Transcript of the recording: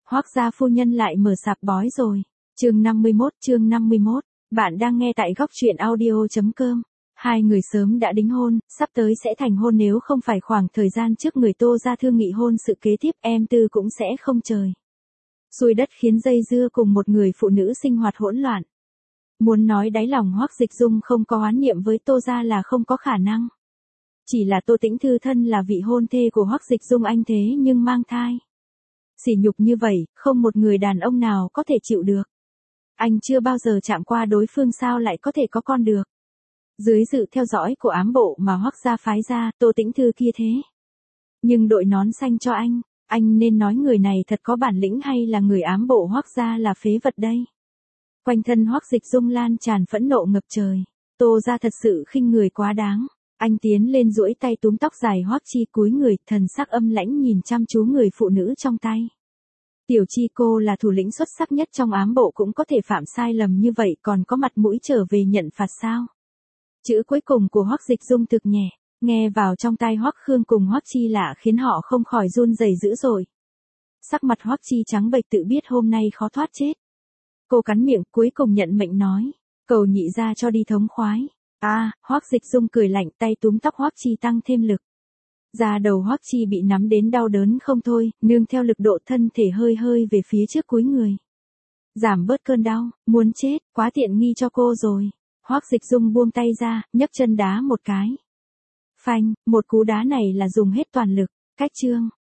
Hoắc gia phu nhân lại mở sạp bói rồi. Chương 51. Bạn đang nghe tại góc truyện audio.com. Hai người sớm đã đính hôn, sắp tới sẽ thành hôn, nếu không phải khoảng thời gian trước người Tô gia thương nghị hôn sự kế tiếp, em Tư cũng sẽ không trời xuôi đất khiến dây dưa cùng một người phụ nữ sinh hoạt hỗn loạn. Muốn nói đáy lòng Hoắc Dịch Dung không có oán niệm với Tô gia là không có khả năng. Chỉ là Tô Tĩnh Thư thân là vị hôn thê của Hoắc Dịch Dung anh thế nhưng mang thai. Sỉ nhục như vậy, không một người đàn ông nào có thể chịu được. Anh chưa bao giờ chạm qua đối phương sao lại có thể có con được. Dưới sự theo dõi của ám bộ mà Hoắc gia phái ra, Tô Tĩnh Thư kia thế nhưng đội nón xanh cho anh nên nói người này thật có bản lĩnh hay là người ám bộ Hoắc gia là phế vật đây. Quanh thân Hoắc Dịch Dung lan tràn phẫn nộ ngập trời. Tô gia thật sự khinh người quá đáng. Anh tiến lên duỗi tay túm tóc dài Hoắc Chi, cúi người, thần sắc âm lãnh nhìn chăm chú người phụ nữ trong tay. Tiểu Chi, cô là thủ lĩnh xuất sắc nhất trong ám bộ cũng có thể phạm sai lầm như vậy, còn có mặt mũi trở về nhận phạt sao? Chữ cuối cùng của Hoắc Dịch Dung thực nhẹ, nghe vào trong tai Hoắc Khương cùng Hoắc Chi lạ khiến họ không khỏi run rẩy dữ dội. Sắc mặt Hoắc Chi trắng bệch, tự biết hôm nay khó thoát chết. Cô cắn miệng, cuối cùng nhận mệnh nói, cầu nhị gia cho đi thống khoái. Hoắc Dịch Dung cười lạnh, tay túm tóc Hoắc Chi tăng thêm lực. Da đầu Hoắc Chi bị nắm đến đau đớn không thôi, nương theo lực độ thân thể hơi về phía trước cúi người. Giảm bớt cơn đau, muốn chết, quá tiện nghi cho cô rồi. Hoắc Dịch Dung buông tay ra, nhấc chân đá một cái. Phanh, một cú đá này là dùng hết toàn lực. Cách chương